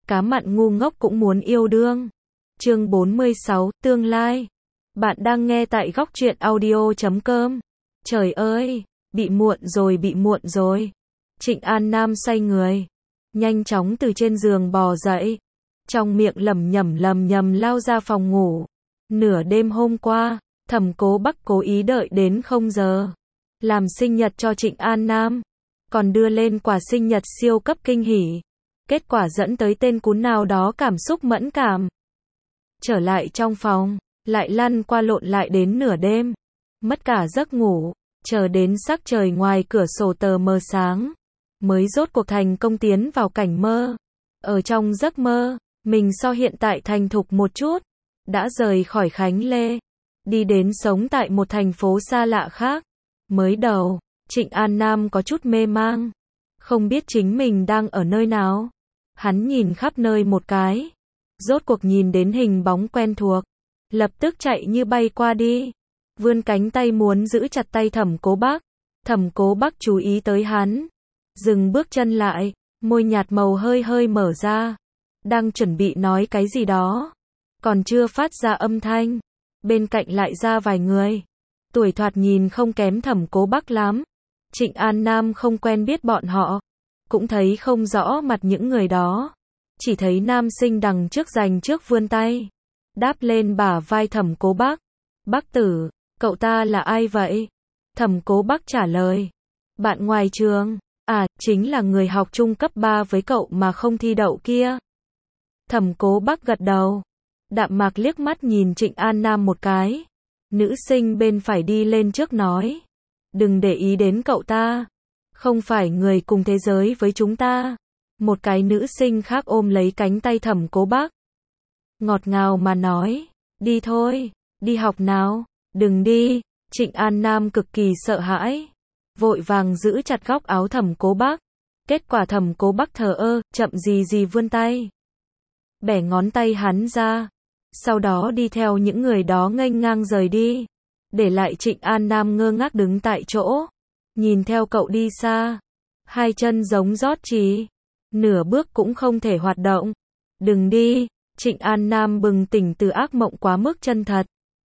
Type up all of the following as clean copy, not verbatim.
cá mặn ngu ngốc cũng muốn yêu đương. Chương 46, tương lai. Bạn đang nghe tại Góc Truyện Audio.com. Trời ơi, bị muộn rồi. Trịnh An Nam xoay người, nhanh chóng từ trên giường bò dậy, trong miệng lẩm nhẩm lao ra phòng ngủ. Nửa đêm hôm qua, Thẩm Cố Bắc cố ý đợi đến 0 giờ, làm sinh nhật cho Trịnh An Nam, còn đưa lên quà sinh nhật siêu cấp kinh hỉ. Kết quả dẫn tới tên cún nào đó cảm xúc mẫn cảm. Trở lại trong phòng, lại lăn qua lộn lại đến nửa đêm, mất cả giấc ngủ, chờ đến sắc trời ngoài cửa sổ tờ mờ sáng, mới rốt cuộc thành công tiến vào cảnh mơ. Ở trong giấc mơ, mình so hiện tại thành thục một chút, đã rời khỏi Khánh Lê, đi đến sống tại một thành phố xa lạ khác. Mới đầu, Trịnh An Nam có chút mê mang, không biết chính mình đang ở nơi nào. Hắn nhìn khắp nơi một cái, rốt cuộc nhìn đến hình bóng quen thuộc, lập tức chạy như bay qua đi, vươn cánh tay muốn giữ chặt tay Thẩm Cố Bắc. Thẩm Cố Bắc chú ý tới hắn, dừng bước chân lại, môi nhạt màu hơi mở ra, đang chuẩn bị nói cái gì đó, còn chưa phát ra âm thanh, bên cạnh lại ra vài người, tuổi thoạt nhìn không kém Thẩm Cố Bắc lắm. Trịnh An Nam không quen biết bọn họ, cũng thấy không rõ mặt những người đó, chỉ thấy nam sinh đằng trước dành trước vươn tay, đáp lên bả vai Thẩm Cố Bắc. Bắc tử, cậu ta là ai vậy? Thẩm Cố Bắc trả lời, bạn ngoài trường, à, chính là người học chung cấp 3 với cậu mà không thi đậu kia. Thẩm Cố Bắc gật đầu, đạm mạc liếc mắt nhìn Trịnh An Nam một cái. Nữ sinh bên phải đi lên trước nói, đừng để ý đến cậu ta, không phải người cùng thế giới với chúng ta. Một cái nữ sinh khác ôm lấy cánh tay Thẩm Cố Bắc, ngọt ngào mà nói, đi thôi, đi học nào. Đừng đi. Trịnh An Nam cực kỳ sợ hãi, vội vàng giữ chặt góc áo Thẩm Cố Bắc. Kết quả Thẩm Cố Bắc thờ ơ, chậm gì vươn tay, bẻ ngón tay hắn ra, sau đó đi theo những người đó nghênh ngang rời đi, để lại Trịnh An Nam ngơ ngác đứng tại chỗ, nhìn theo cậu đi xa, hai chân giống rót chỉ, nửa bước cũng không thể hoạt động. Đừng đi. Trịnh An Nam bừng tỉnh từ ác mộng quá mức chân thật,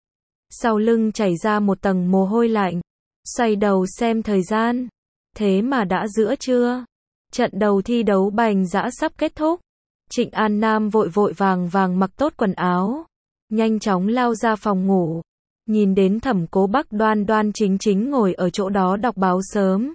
sau lưng chảy ra một tầng mồ hôi lạnh, xoay đầu xem thời gian, thế mà đã giữa trưa, trận đầu thi đấu bành dã sắp kết thúc. Trịnh An Nam vội vàng mặc tốt quần áo, nhanh chóng lao ra phòng ngủ, nhìn đến Thẩm Cố Bắc đoan chính ngồi ở chỗ đó đọc báo sớm.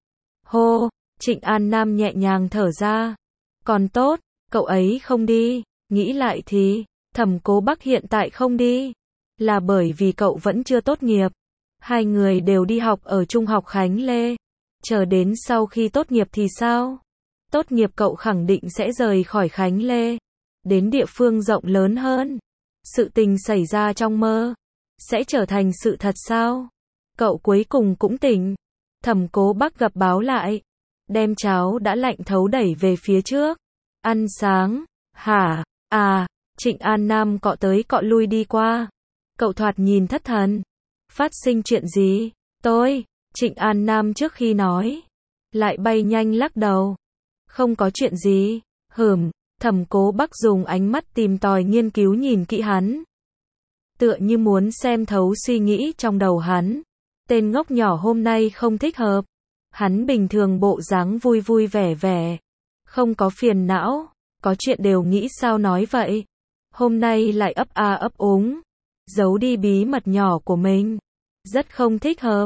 Hô. Trịnh An Nam nhẹ nhàng thở ra, còn tốt, cậu ấy không đi. Nghĩ lại thì, Thẩm Cố Bắc hiện tại không đi, là bởi vì cậu vẫn chưa tốt nghiệp. Hai người đều đi học ở Trung học Khánh Lê, chờ đến sau khi tốt nghiệp thì sao? Tốt nghiệp cậu khẳng định sẽ rời khỏi Khánh Lê, đến địa phương rộng lớn hơn. Sự tình xảy ra trong mơ, sẽ trở thành sự thật sao? Cậu cuối cùng cũng tỉnh. Thẩm Cố Bắc gập báo lại, đem cháo đã lạnh thấu đẩy về phía trước. Ăn sáng, hả? À. Trịnh An Nam cọ tới cọ lui đi qua, cậu thoạt nhìn thất thần. Phát sinh chuyện gì? Trịnh An Nam trước khi nói, lại bay nhanh lắc đầu. Không có chuyện gì. Thẩm Cố Bắc dùng ánh mắt tìm tòi nghiên cứu nhìn kỹ hắn, tựa như muốn xem thấu suy nghĩ trong đầu hắn. Tên ngốc nhỏ hôm nay không thích hợp. Hắn bình thường bộ dáng vui vẻ, không có phiền não, có chuyện đều nghĩ sao nói vậy. Hôm nay lại ấp úng, giấu đi bí mật nhỏ của mình. Rất không thích hợp.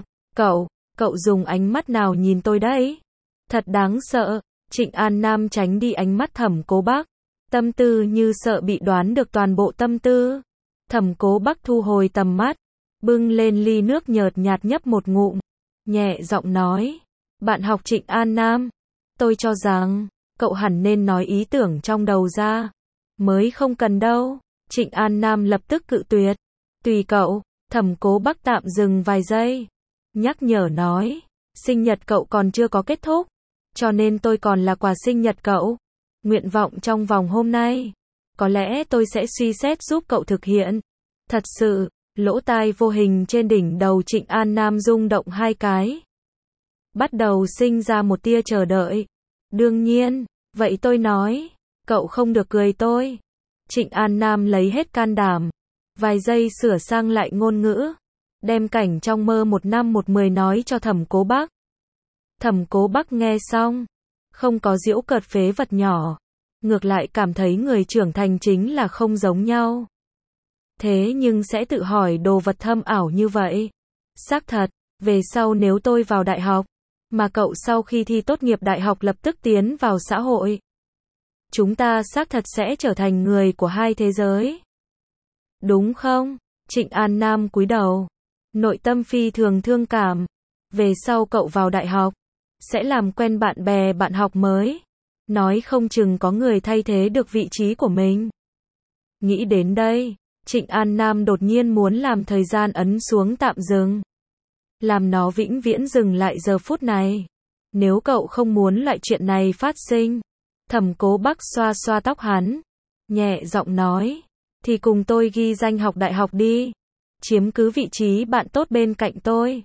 Cậu dùng ánh mắt nào nhìn tôi đấy? Thật đáng sợ. Trịnh An Nam tránh đi ánh mắt Thẩm Cố Bắc, tâm tư như sợ bị đoán được toàn bộ tâm tư. Thẩm Cố Bắc thu hồi tầm mắt, bưng lên ly nước nhợt nhạt nhấp một ngụm, nhẹ giọng nói, bạn học Trịnh An Nam, tôi cho rằng cậu hẳn nên nói ý tưởng trong đầu ra, mới không cần đâu. Trịnh An Nam lập tức cự tuyệt. Tùy cậu. Thẩm Cố Bắc tạm dừng vài giây, nhắc nhở nói, sinh nhật cậu còn chưa có kết thúc, cho nên tôi còn là quà sinh nhật cậu. Nguyện vọng trong vòng hôm nay, có lẽ tôi sẽ suy xét giúp cậu thực hiện. Thật sự. Lỗ tai vô hình trên đỉnh đầu Trịnh An Nam rung động hai cái, bắt đầu sinh ra một tia chờ đợi. Đương nhiên. Vậy tôi nói, Cậu không được cười tôi. Trịnh An Nam lấy hết can đảm. Vài giây sửa sang lại ngôn ngữ. Đem cảnh trong mơ 1 năm 1 10 nói cho Thẩm Cố Bác. Thẩm Cố Bác nghe xong. Không có giễu cợt phế vật nhỏ. Ngược lại cảm thấy người trưởng thành chính là không giống nhau. Thế nhưng sẽ tự hỏi đồ vật thâm ảo như vậy. Xác thật, về sau nếu tôi vào đại học, mà cậu sau khi thi tốt nghiệp đại học lập tức tiến vào xã hội, chúng ta xác thật sẽ trở thành người của hai thế giới. Đúng không? Trịnh An Nam cúi đầu. Nội tâm phi thường thương cảm. Về sau cậu vào đại học, sẽ làm quen bạn bè bạn học mới. Nói không chừng có người thay thế được vị trí của mình. Nghĩ đến đây, Trịnh An Nam đột nhiên muốn làm thời gian ấn xuống tạm dừng. Làm nó vĩnh viễn dừng lại giờ phút này. Nếu cậu không muốn loại chuyện này phát sinh. Thẩm Cố Bác xoa xoa tóc hắn. Nhẹ giọng nói. Thì cùng tôi ghi danh học đại học đi. Chiếm cứ vị trí bạn tốt bên cạnh tôi.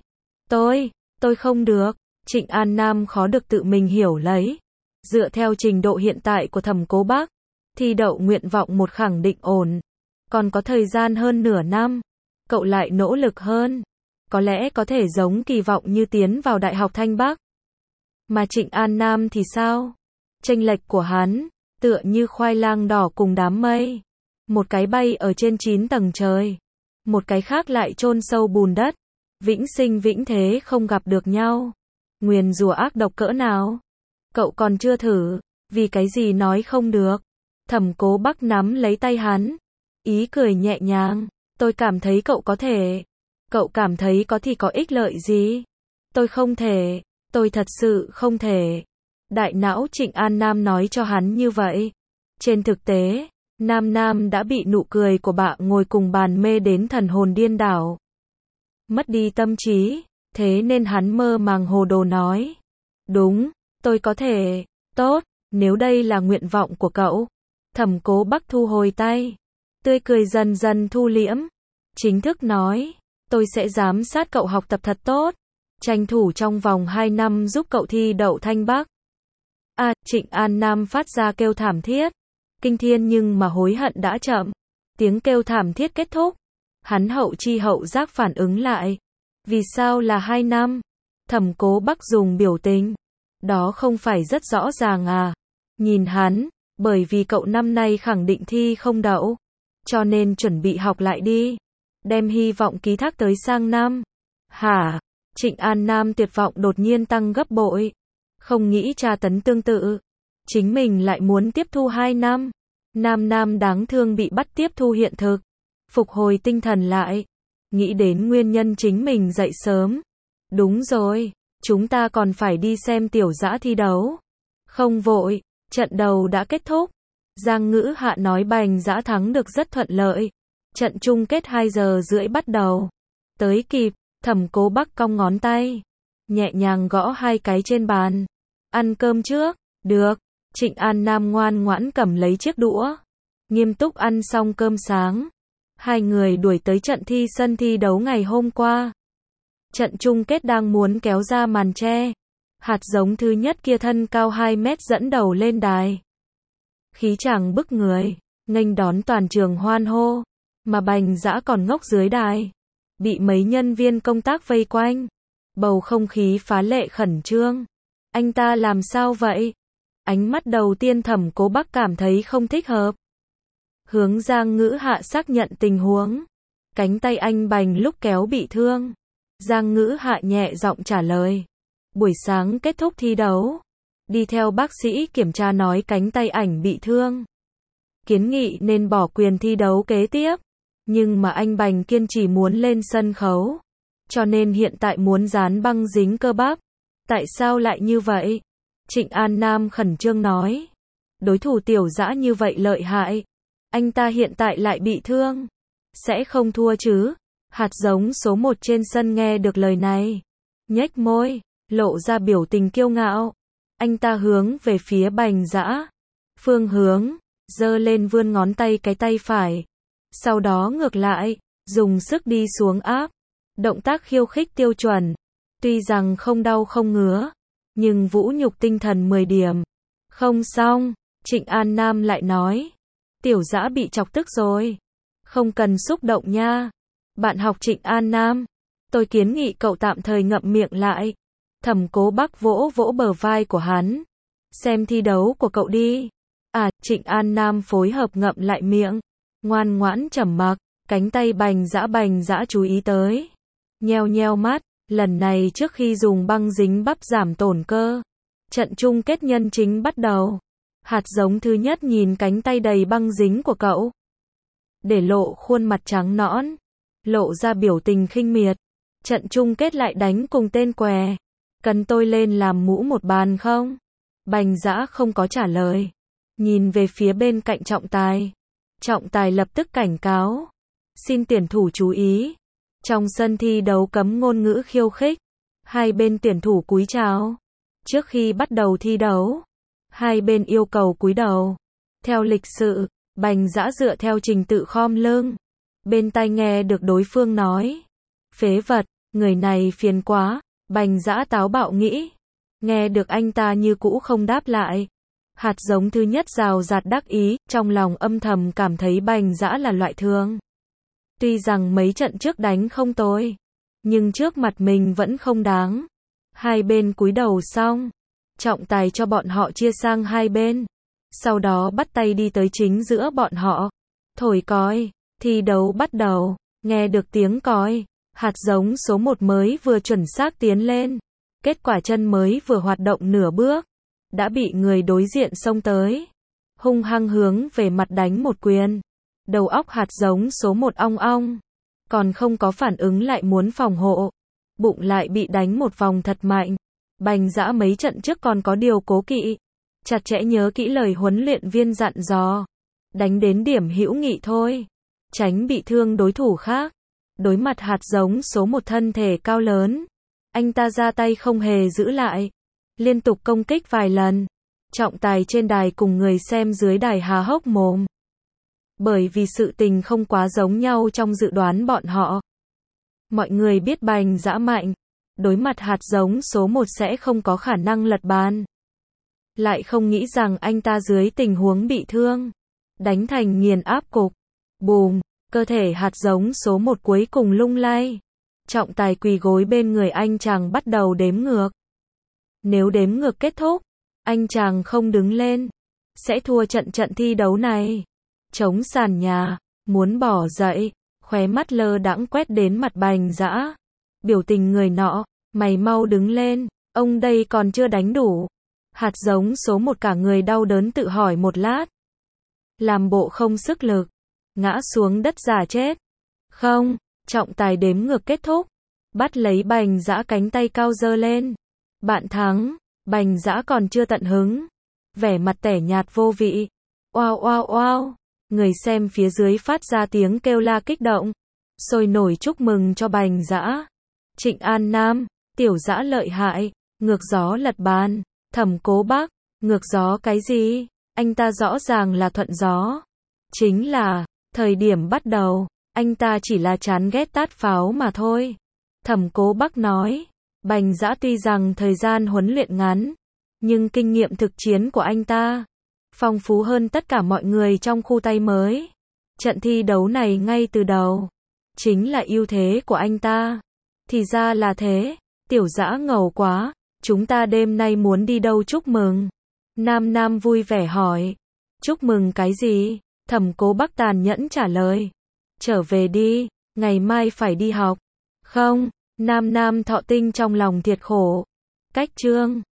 Tôi không được. Trịnh An Nam khó được tự mình hiểu lấy. Dựa theo trình độ hiện tại của Thẩm Cố Bác, thi đậu nguyện vọng 1 khẳng định ổn. Còn có thời gian hơn nửa năm. Cậu lại nỗ lực hơn. Có lẽ có thể giống kỳ vọng như tiến vào Đại học Thanh Bắc. Mà Trịnh An Nam thì sao? Chênh lệch của hắn, tựa như khoai lang đỏ cùng đám mây. Một cái bay ở trên 9 tầng trời. Một cái khác lại chôn sâu bùn đất. Vĩnh sinh vĩnh thế không gặp được nhau. Nguyền rủa ác độc cỡ nào? Cậu còn chưa thử, vì cái gì nói không được? Thẩm Cố Bác nắm lấy tay hắn. Ý cười nhẹ nhàng. Tôi cảm thấy cậu có thể. Cậu cảm thấy có thì có ích lợi gì? Tôi không thể. Tôi thật sự không thể. Đại não Trịnh An Nam nói cho hắn như vậy. Trên thực tế, Nam đã bị nụ cười của bạn ngồi cùng bàn mê đến thần hồn điên đảo. Mất đi tâm trí, thế nên hắn mơ màng hồ đồ nói. Đúng, tôi có thể. Tốt, nếu đây là nguyện vọng của cậu. Thẩm Cố Bác thu hồi tay. Tươi cười dần dần thu liễm. Chính thức nói. Tôi sẽ giám sát cậu học tập thật tốt. Tranh thủ trong vòng 2 năm giúp cậu thi đậu Thanh Bắc. Trịnh An Nam phát ra kêu thảm thiết. Kinh thiên nhưng mà hối hận đã chậm. Tiếng kêu thảm thiết kết thúc. Hắn hậu chi hậu giác phản ứng lại. Vì sao là 2 năm? Thẩm Cố Bác dùng biểu tình. Đó không phải rất rõ ràng à? Nhìn hắn, bởi vì cậu năm nay khẳng định thi không đậu. Cho nên chuẩn bị học lại đi. Đem hy vọng ký thác tới sang năm. Hả? Trịnh An Nam tuyệt vọng đột nhiên tăng gấp bội. Không nghĩ tra tấn tương tự. Chính mình lại muốn tiếp thu 2 năm. Nam đáng thương bị bắt tiếp thu hiện thực. Phục hồi tinh thần lại. Nghĩ đến nguyên nhân chính mình dậy sớm. Đúng rồi, chúng ta còn phải đi xem Tiểu Dã thi đấu. Không vội, trận đầu đã kết thúc. Giang Ngữ Hạ nói Bành Dã thắng được rất thuận lợi. Trận chung kết 2 giờ rưỡi bắt đầu. Tới kịp, Thẩm Cố Bác cong ngón tay. Nhẹ nhàng gõ 2 cái trên bàn. Ăn cơm trước, được. Trịnh An Nam ngoan ngoãn cầm lấy chiếc đũa. Nghiêm túc ăn xong cơm sáng. Hai người đuổi tới trận thi sân thi đấu ngày hôm qua. Trận chung kết đang muốn kéo ra màn che. Hạt giống thứ nhất kia thân cao 2 mét dẫn đầu lên đài. Khí chàng bức người, nghênh đón toàn trường hoan hô. Mà Bành Dã còn ngốc dưới đài. Bị mấy nhân viên công tác vây quanh. Bầu không khí phá lệ khẩn trương. Anh ta làm sao vậy? Ánh mắt đầu tiên Thẩm Cố Bác cảm thấy không thích hợp. Hướng Giang Ngữ Hạ xác nhận tình huống. Cánh tay anh Bành lúc kéo bị thương. Giang Ngữ Hạ nhẹ giọng trả lời. Buổi sáng kết thúc thi đấu. Đi theo bác sĩ kiểm tra nói cánh tay ảnh bị thương. Kiến nghị nên bỏ quyền thi đấu kế tiếp. Nhưng mà anh Bành kiên trì muốn lên sân khấu. Cho nên hiện tại muốn dán băng dính cơ bắp. Tại sao lại như vậy? Trịnh An Nam khẩn trương nói. Đối thủ Tiểu Dã như vậy lợi hại. Anh ta hiện tại lại bị thương. Sẽ không thua chứ? Hạt giống số 1 trên sân nghe được lời này. Nhếch môi, lộ ra biểu tình kiêu ngạo. Anh ta hướng về phía Bành Dã. Phương hướng, giơ lên vươn ngón tay cái tay phải. Sau đó ngược lại, dùng sức đi xuống áp. Động tác khiêu khích tiêu chuẩn. Tuy rằng không đau không ngứa. Nhưng vũ nhục tinh thần 10 điểm. Không xong. Trịnh An Nam lại nói. Tiểu Dã bị chọc tức rồi. Không cần xúc động nha. Bạn học Trịnh An Nam. Tôi kiến nghị cậu tạm thời ngậm miệng lại. Thẩm Cố Bắc vỗ vỗ bờ vai của hắn. Xem thi đấu của cậu đi. Trịnh An Nam phối hợp ngậm lại miệng. Ngoan ngoãn trầm mặc. Cánh tay Bành Dã chú ý tới. Nheo nheo mắt. Lần này trước khi dùng băng dính bắp giảm tổn cơ. Trận chung kết nhân chính bắt đầu. Hạt giống thứ nhất nhìn cánh tay đầy băng dính của cậu. Để lộ khuôn mặt trắng nõn. Lộ ra biểu tình khinh miệt. Trận chung kết lại đánh cùng tên què. Cần tôi lên làm mũ một bàn không? Bành Dã không có trả lời. Nhìn về phía bên cạnh trọng tài. Trọng tài lập tức cảnh cáo. Xin tuyển thủ chú ý. Trong sân thi đấu cấm ngôn ngữ khiêu khích. Hai bên tuyển thủ cúi chào. Trước khi bắt đầu thi đấu, hai bên yêu cầu cúi đầu. Theo lịch sự, Bành Dã dựa theo trình tự khom lưng. Bên tai nghe được đối phương nói. Phế vật, người này phiền quá. Bành Dã táo bạo nghĩ. Nghe được anh ta như cũ không đáp lại. Hạt giống thứ nhất rào rạt đắc ý, trong lòng âm thầm cảm thấy Bành Dã là loại thường. Tuy rằng mấy trận trước đánh không tồi, nhưng trước mặt mình vẫn không đáng. Hai bên cúi đầu xong, trọng tài cho bọn họ chia sang hai bên. Sau đó bắt tay đi tới chính giữa bọn họ. Thổi còi, thi đấu bắt đầu. Nghe được tiếng còi, hạt giống số 1 mới vừa chuẩn xác tiến lên. Kết quả chân mới vừa hoạt động nửa bước, đã bị người đối diện xông tới. Hung hăng hướng về mặt đánh một quyền. Đầu óc hạt giống số 1 ong ong. Còn không có phản ứng lại muốn phòng hộ. Bụng lại bị đánh một vòng thật mạnh. Bành Dã mấy trận trước còn có điều cố kỵ. Chặt chẽ nhớ kỹ lời huấn luyện viên dặn dò. Đánh đến điểm hữu nghị thôi. Tránh bị thương đối thủ khác. Đối mặt hạt giống số 1 thân thể cao lớn. Anh ta ra tay không hề giữ lại. Liên tục công kích vài lần. Trọng tài trên đài cùng người xem dưới đài há hốc mồm. Bởi vì sự tình không quá giống nhau trong dự đoán bọn họ. Mọi người biết Bành Dã mạnh. Đối mặt hạt giống số 1 sẽ không có khả năng lật bàn. Lại không nghĩ rằng anh ta dưới tình huống bị thương. Đánh thành nghiền áp cục. Bùm, cơ thể hạt giống số 1 cuối cùng lung lay. Trọng tài quỳ gối bên người anh chàng bắt đầu đếm ngược. Nếu đếm ngược kết thúc, anh chàng không đứng lên, sẽ thua trận thi đấu này. Chống sàn nhà, muốn bỏ dậy, khóe mắt lơ đãng quét đến mặt Bành Dã. Biểu tình người nọ, mày mau đứng lên, ông đây còn chưa đánh đủ. Hạt giống số 1 cả người đau đớn tự hỏi một lát. Làm bộ không sức lực, ngã xuống đất giả chết. Không, trọng tài đếm ngược kết thúc. Bắt lấy Bành Dã cánh tay cao giơ lên. Bạn thắng. Bành Dã còn chưa tận hứng. Vẻ mặt tẻ nhạt vô vị. Oao oao oao. Người xem phía dưới phát ra tiếng kêu la kích động. Sôi nổi chúc mừng cho Bành Dã. Trịnh An Nam, Tiểu Dã lợi hại. Ngược gió lật bàn. Thẩm Cố Bắc, ngược gió cái gì? Anh ta rõ ràng là thuận gió. Chính là, thời điểm bắt đầu, anh ta chỉ là chán ghét tát pháo mà thôi. Thẩm Cố Bắc nói, Bành Dã tuy rằng thời gian huấn luyện ngắn, nhưng kinh nghiệm thực chiến của anh ta phong phú hơn tất cả mọi người trong khu tay mới. Trận thi đấu này ngay từ đầu chính là ưu thế của anh ta. Thì ra là thế. Tiểu Dã ngầu quá. Chúng ta đêm nay muốn đi đâu chúc mừng? Nam Nam vui vẻ hỏi. Chúc mừng cái gì? Thẩm Cố Bắc tàn nhẫn trả lời. Trở về đi, ngày mai phải đi học. Không, Nam Nam thọ tinh trong lòng thiệt khổ. Cách chương